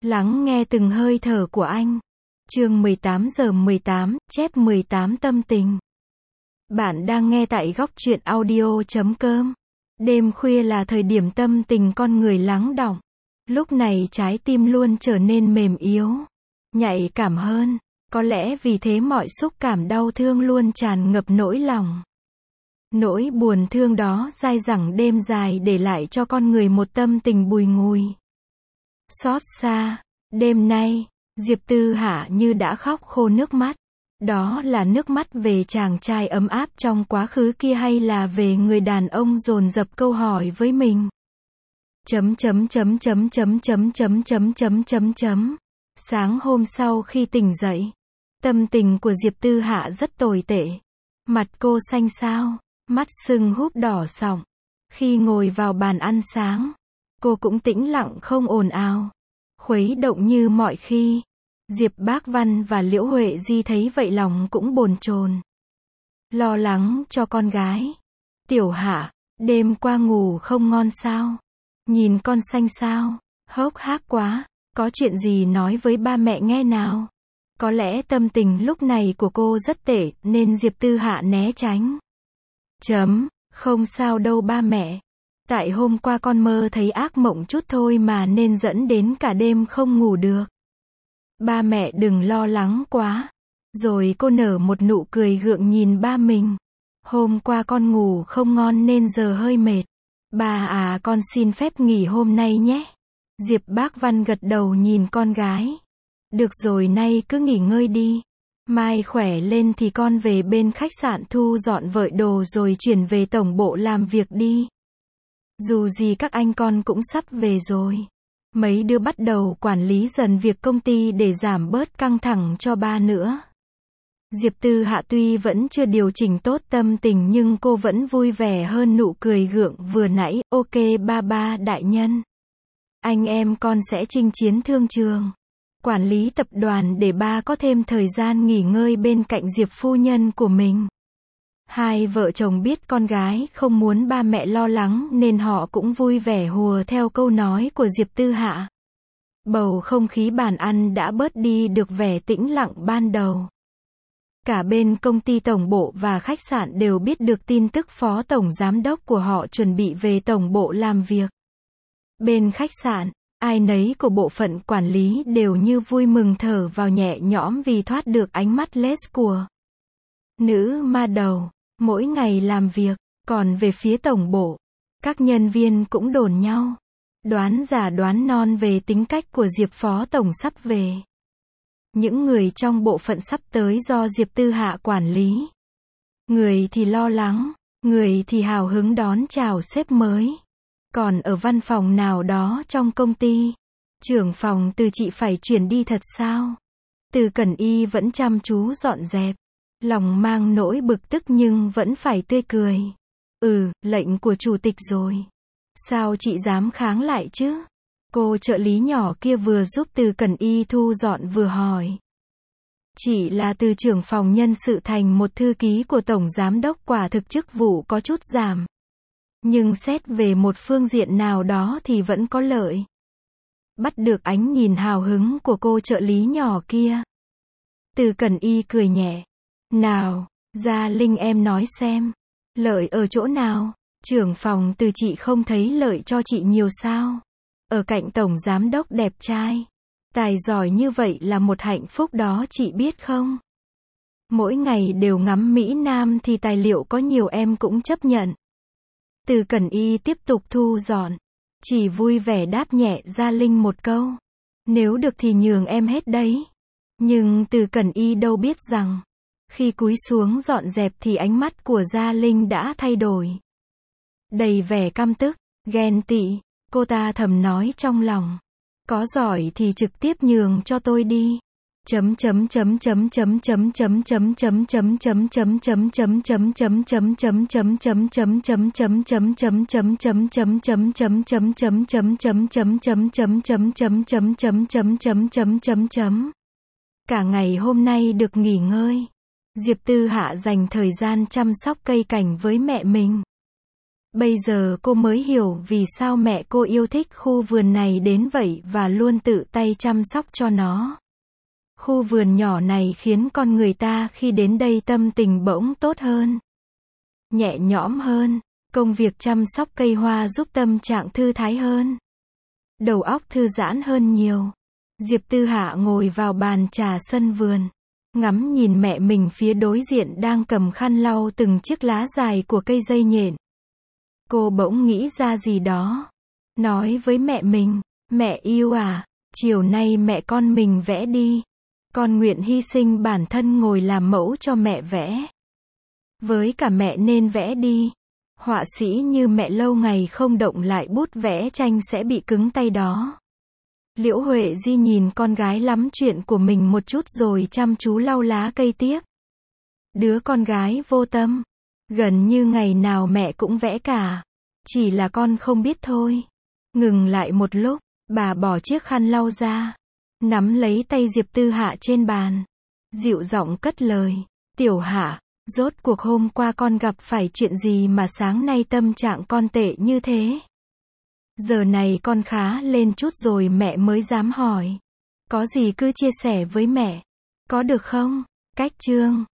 Lắng nghe từng hơi thở của anh. Chương 18 giờ 18, chép 18 tâm tình. Bạn đang nghe tại góc truyện audio.com. Đêm khuya là thời điểm tâm tình con người lắng đọng. Lúc này trái tim luôn trở nên mềm yếu, nhạy cảm hơn. Có lẽ vì thế mọi xúc cảm đau thương luôn tràn ngập nỗi lòng. Nỗi buồn thương đó dai dẳng đêm dài để lại cho con người một tâm tình bùi ngùi. Xót xa. Đêm nay, Diệp Tư Hạ như đã khóc khô nước mắt. Đó là nước mắt về chàng trai ấm áp trong quá khứ kia hay là về người đàn ông dồn dập câu hỏi với mình. Sáng hôm sau khi tỉnh dậy, tâm tình của Diệp Tư Hạ rất tồi tệ. Mặt cô xanh xao, mắt sưng húp đỏ sọng. Khi ngồi vào bàn ăn sáng, cô cũng tĩnh lặng không ồn ào, khuấy động như mọi khi. Diệp Bác Văn và Liễu Huệ Di thấy vậy lòng cũng bồn chồn, lo lắng cho con gái. Tiểu Hạ, đêm qua ngủ không ngon sao? Nhìn con xanh xao, hốc hác quá, có chuyện gì nói với ba mẹ nghe nào? Có lẽ tâm tình lúc này của cô rất tệ nên Diệp Tư Hạ né tránh. Không sao đâu ba mẹ. Tại hôm qua con mơ thấy ác mộng chút thôi mà nên dẫn đến cả đêm không ngủ được. Ba mẹ đừng lo lắng quá. Rồi cô nở một nụ cười gượng nhìn ba mình. Hôm qua con ngủ không ngon nên giờ hơi mệt. Ba à, con xin phép nghỉ hôm nay nhé. Diệp Bác Văn gật đầu nhìn con gái. Được rồi, nay cứ nghỉ ngơi đi. Mai khỏe lên thì con về bên khách sạn thu dọn vợi đồ rồi chuyển về tổng bộ làm việc đi. Dù gì các anh con cũng sắp về rồi. Mấy đứa bắt đầu quản lý dần việc công ty để giảm bớt căng thẳng cho ba nữa. Diệp Tư Hạ tuy vẫn chưa điều chỉnh tốt tâm tình nhưng cô vẫn vui vẻ hơn nụ cười gượng vừa nãy. Ok ba đại nhân. Anh em con sẽ chinh chiến thương trường, quản lý tập đoàn để ba có thêm thời gian nghỉ ngơi bên cạnh Diệp phu nhân của mình. Hai vợ chồng biết con gái không muốn ba mẹ lo lắng nên họ cũng vui vẻ hùa theo câu nói của Diệp Tư Hạ. Bầu không khí bàn ăn đã bớt đi được vẻ tĩnh lặng ban đầu. Cả bên công ty tổng bộ và khách sạn đều biết được tin tức phó tổng giám đốc của họ chuẩn bị về tổng bộ làm việc. Bên khách sạn, ai nấy của bộ phận quản lý đều như vui mừng thở vào nhẹ nhõm vì thoát được ánh mắt lés của nữ ma đầu mỗi ngày làm việc. Còn về phía tổng bộ, các nhân viên cũng đồn nhau, đoán giả đoán non về tính cách của Diệp phó tổng sắp về. Những người trong bộ phận sắp tới do Diệp Tư Hạ quản lý, người thì lo lắng, người thì hào hứng đón chào sếp mới. Còn ở văn phòng nào đó trong công ty, trưởng phòng Từ chị phải chuyển đi thật sao? Từ Cẩn Y vẫn chăm chú dọn dẹp, lòng mang nỗi bực tức nhưng vẫn phải tươi cười. Lệnh của chủ tịch rồi. Sao chị dám kháng lại chứ? Cô trợ lý nhỏ kia vừa giúp Từ Cẩn Y thu dọn vừa hỏi. Chị là từ trưởng phòng nhân sự thành một thư ký của tổng giám đốc, quả thực chức vụ có chút giảm. Nhưng xét về một phương diện nào đó thì vẫn có lợi. Bắt được ánh nhìn hào hứng của cô trợ lý nhỏ kia, Từ Cẩn Y cười nhẹ. Nào, Gia Linh em nói xem, lợi ở chỗ nào? Trưởng phòng Từ chị không thấy lợi cho chị nhiều sao? Ở cạnh tổng giám đốc đẹp trai, tài giỏi như vậy là một hạnh phúc đó chị biết không? Mỗi ngày đều ngắm Mỹ Nam thì tài liệu có nhiều em cũng chấp nhận. Từ Cẩn Y tiếp tục thu dọn, chỉ vui vẻ đáp nhẹ Gia Linh một câu. Nếu được thì nhường em hết đấy. Nhưng Từ Cẩn Y đâu biết rằng, khi cúi xuống dọn dẹp thì ánh mắt của Gia Linh đã thay đổi. Đầy vẻ căm tức, ghen tị, cô ta thầm nói trong lòng. Có giỏi thì trực tiếp nhường cho tôi đi. Cả ngày hôm nay được nghỉ ngơi, Diệp Tư Hạ dành thời gian chăm sóc cây cảnh với mẹ mình. Bây giờ cô mới hiểu vì sao mẹ cô yêu thích khu vườn này đến vậy và luôn tự tay chăm sóc cho nó. Khu vườn nhỏ này khiến con người ta khi đến đây tâm tình bỗng tốt hơn, nhẹ nhõm hơn. Công việc chăm sóc cây hoa giúp tâm trạng thư thái hơn, đầu óc thư giãn hơn nhiều. Diệp Tư Hạ ngồi vào bàn trà sân vườn, ngắm nhìn mẹ mình phía đối diện đang cầm khăn lau từng chiếc lá dài của cây dây nhện. Cô bỗng nghĩ ra gì đó, nói với mẹ mình, mẹ yêu à, chiều nay mẹ con mình vẽ đi. Con nguyện hy sinh bản thân ngồi làm mẫu cho mẹ vẽ. Với cả mẹ nên vẽ đi. Họa sĩ như mẹ lâu ngày không động lại bút vẽ tranh sẽ bị cứng tay đó. Liễu Huệ Di nhìn con gái lắm chuyện của mình một chút rồi chăm chú lau lá cây tiếp. Đứa con gái vô tâm. Gần như ngày nào mẹ cũng vẽ cả. Chỉ là con không biết thôi. Ngừng lại một lúc, bà bỏ chiếc khăn lau ra, nắm lấy tay Diệp Tư Hạ trên bàn, dịu giọng cất lời, Tiểu Hạ, rốt cuộc hôm qua con gặp phải chuyện gì mà sáng nay tâm trạng con tệ như thế? Giờ này con khá lên chút rồi mẹ mới dám hỏi. Có gì cứ chia sẻ với mẹ. Có được không? Cách chương